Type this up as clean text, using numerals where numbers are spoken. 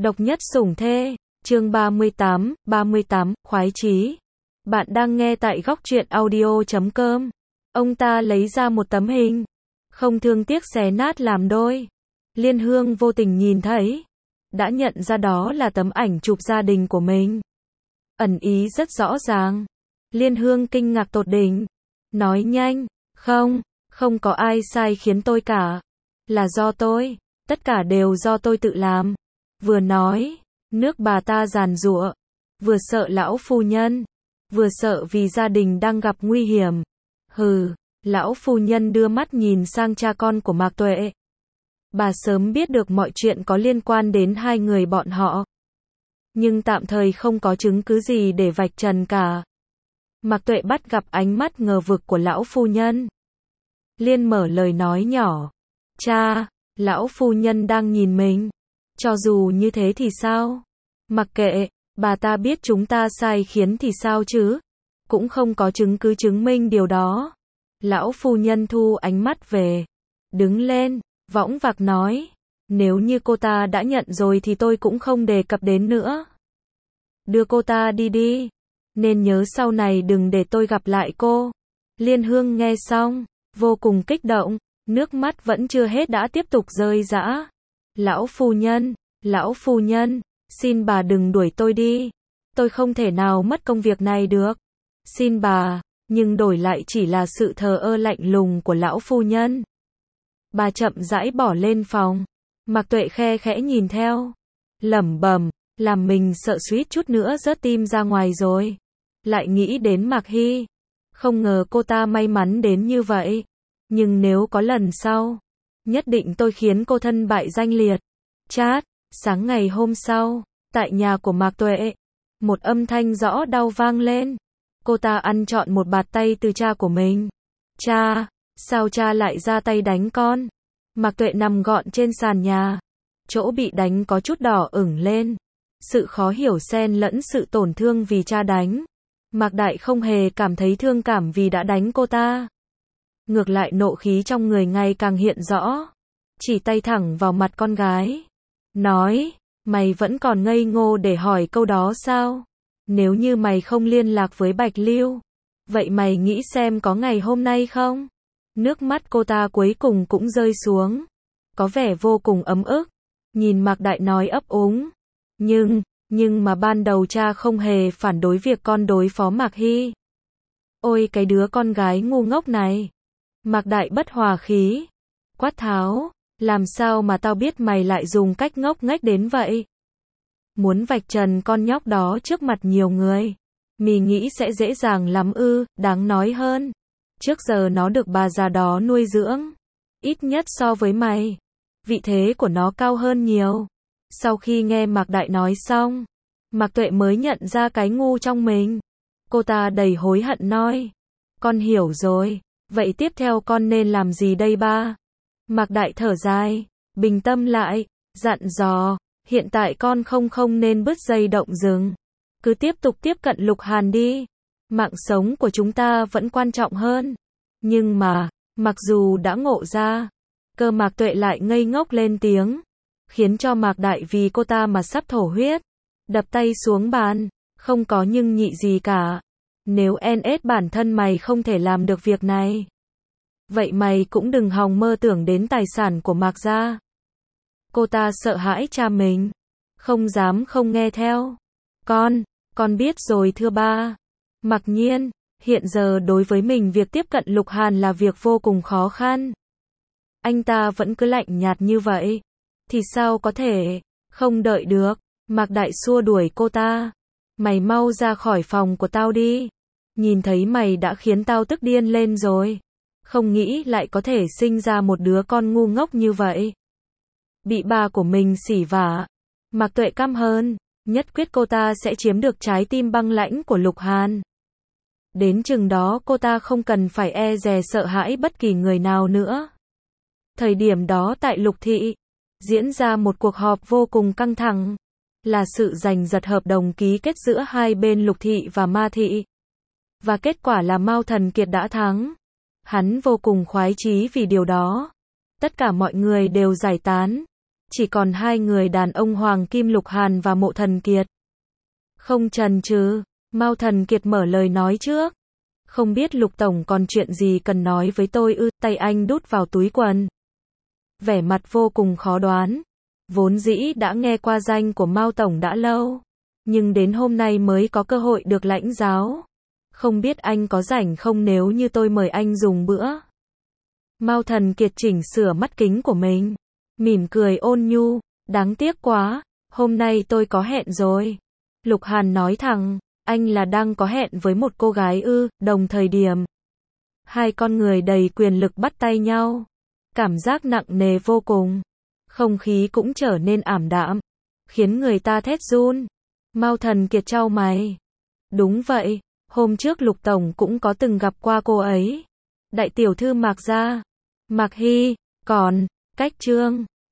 Độc nhất sủng thê, chương 38, khoái chí. Bạn đang nghe tại góc truyện audio.com. Ông ta lấy ra một tấm hình, không thương tiếc xé nát làm đôi. Liên Hương vô tình nhìn thấy, đã nhận ra đó là tấm ảnh chụp gia đình của mình. Ẩn ý rất rõ ràng. Liên Hương kinh ngạc tột đỉnh, nói nhanh, không có ai sai khiến tôi cả. Là do tôi, tất cả đều do tôi tự làm. Vừa nói, nước bà ta giàn giụa, vừa sợ lão phu nhân, vừa sợ vì gia đình đang gặp nguy hiểm. Hừ, lão phu nhân đưa mắt nhìn sang cha con của Mạc Tuệ. Bà sớm biết được mọi chuyện có liên quan đến hai người bọn họ, nhưng tạm thời không có chứng cứ gì để vạch trần cả. Mạc Tuệ bắt gặp ánh mắt ngờ vực của lão phu nhân. Liên mở lời nói nhỏ, cha, lão phu nhân đang nhìn mình. Cho dù như thế thì sao? Mặc kệ, bà ta biết chúng ta sai khiến thì sao chứ? Cũng không có chứng cứ chứng minh điều đó. Lão phu nhân thu ánh mắt về, đứng lên, võng vạc nói, nếu như cô ta đã nhận rồi thì tôi cũng không đề cập đến nữa. Đưa cô ta đi đi, nên nhớ sau này đừng để tôi gặp lại cô. Liên Hương nghe xong, vô cùng kích động, nước mắt vẫn chưa hết đã tiếp tục rơi rã. Lão phu nhân, xin bà đừng đuổi tôi đi. Tôi không thể nào mất công việc này được. Xin bà, nhưng đổi lại chỉ là sự thờ ơ lạnh lùng của lão phu nhân. Bà chậm rãi bỏ lên phòng. Mạc Tuệ khe khẽ nhìn theo, lẩm bẩm, làm mình sợ suýt chút nữa rớt tim ra ngoài rồi. Lại nghĩ đến Mạc Hy, không ngờ cô ta may mắn đến như vậy. Nhưng nếu có lần sau, nhất định tôi khiến cô thân bại danh liệt. Chát, sáng ngày hôm sau, tại nhà của Mạc Tuệ, một âm thanh rõ đau vang lên. Cô ta ăn trọn một bạt tay từ cha của mình. Cha, sao cha lại ra tay đánh con? Mạc Tuệ nằm gọn trên sàn nhà, chỗ bị đánh có chút đỏ ửng lên. Sự khó hiểu xen lẫn sự tổn thương vì cha đánh. Mạc Đại không hề cảm thấy thương cảm vì đã đánh cô ta. Ngược lại nộ khí trong người ngày càng hiện rõ. Chỉ tay thẳng vào mặt con gái, nói, mày vẫn còn ngây ngô để hỏi câu đó sao? Nếu như mày không liên lạc với Bạch Lưu, vậy mày nghĩ xem có ngày hôm nay không? Nước mắt cô ta cuối cùng cũng rơi xuống, có vẻ vô cùng ấm ức. Nhìn Mạc Đại nói ấp úng, nhưng mà ban đầu cha không hề phản đối việc con đối phó Mạc Hy. Ôi cái đứa con gái ngu ngốc này. Mạc Đại bất hòa khí, quát tháo, làm sao mà tao biết mày lại dùng cách ngốc nghếch đến vậy? Muốn vạch trần con nhóc đó trước mặt nhiều người, mày nghĩ sẽ dễ dàng lắm ư? Đáng nói hơn, trước giờ nó được bà già đó nuôi dưỡng, ít nhất so với mày, vị thế của nó cao hơn nhiều. Sau khi nghe Mạc Đại nói xong, Mạc Tuệ mới nhận ra cái ngu trong mình. Cô ta đầy hối hận nói, con hiểu rồi, vậy tiếp theo con nên làm gì đây ba? Mạc Đại thở dài, bình tâm lại, dặn dò, hiện tại con không nên bứt dây động rừng. Cứ tiếp tục tiếp cận Lục Hàn đi. Mạng sống của chúng ta vẫn quan trọng hơn. Nhưng mà, mặc dù đã ngộ ra, cơ Mạc Tuệ lại ngây ngốc lên tiếng, khiến cho Mạc Đại vì cô ta mà sắp thổ huyết. Đập tay xuống bàn, không có nhưng nhị gì cả. Nếu NS bản thân mày không thể làm được việc này, vậy mày cũng đừng hòng mơ tưởng đến tài sản của Mạc gia. Cô ta sợ hãi cha mình, không dám không nghe theo. Con biết rồi thưa ba. Mặc nhiên, hiện giờ đối với mình việc tiếp cận Lục Hàn là việc vô cùng khó khăn. Anh ta vẫn cứ lạnh nhạt như vậy, thì sao có thể, không đợi được. Mạc Đại xua đuổi cô ta, mày mau ra khỏi phòng của tao đi. Nhìn thấy mày đã khiến tao tức điên lên rồi. Không nghĩ lại có thể sinh ra một đứa con ngu ngốc như vậy. Bị bà của mình xỉ vả, Mạc Tuệ căm hờn, nhất quyết cô ta sẽ chiếm được trái tim băng lãnh của Lục Hàn. Đến chừng đó cô ta không cần phải e dè sợ hãi bất kỳ người nào nữa. Thời điểm đó tại Lục Thị, diễn ra một cuộc họp vô cùng căng thẳng, là sự giành giật hợp đồng ký kết giữa hai bên Lục Thị và Ma Thị. Và kết quả là Mao Thần Kiệt đã thắng. Hắn vô cùng khoái chí vì điều đó. Tất cả mọi người đều giải tán. chỉ còn hai người đàn ông Hoàng Kim Lục Hàn và Mộ Thần Kiệt. Không chần chừ, Mao Thần Kiệt mở lời nói trước. Không biết Lục Tổng còn chuyện gì cần nói với tôi ư? Tay anh đút vào túi quần. Vẻ mặt vô cùng khó đoán. Vốn dĩ đã nghe qua danh của Mao Tổng đã lâu, nhưng đến hôm nay mới có cơ hội được lãnh giáo. Không biết anh có rảnh không nếu như tôi mời anh dùng bữa? Mao Thần Kiệt chỉnh sửa mắt kính của mình, mỉm cười ôn nhu, đáng tiếc quá, hôm nay tôi có hẹn rồi. Lục Hàn nói thẳng, anh là đang có hẹn với một cô gái ư? Đồng thời điểm, hai con người đầy quyền lực bắt tay nhau, cảm giác nặng nề vô cùng, không khí cũng trở nên ảm đạm, khiến người ta thét run. Mao Thần Kiệt chau mày. Đúng vậy, hôm trước Lục Tổng cũng có từng gặp qua cô ấy. Đại tiểu thư Mạc gia, Mạc Hy, còn, cách Trương.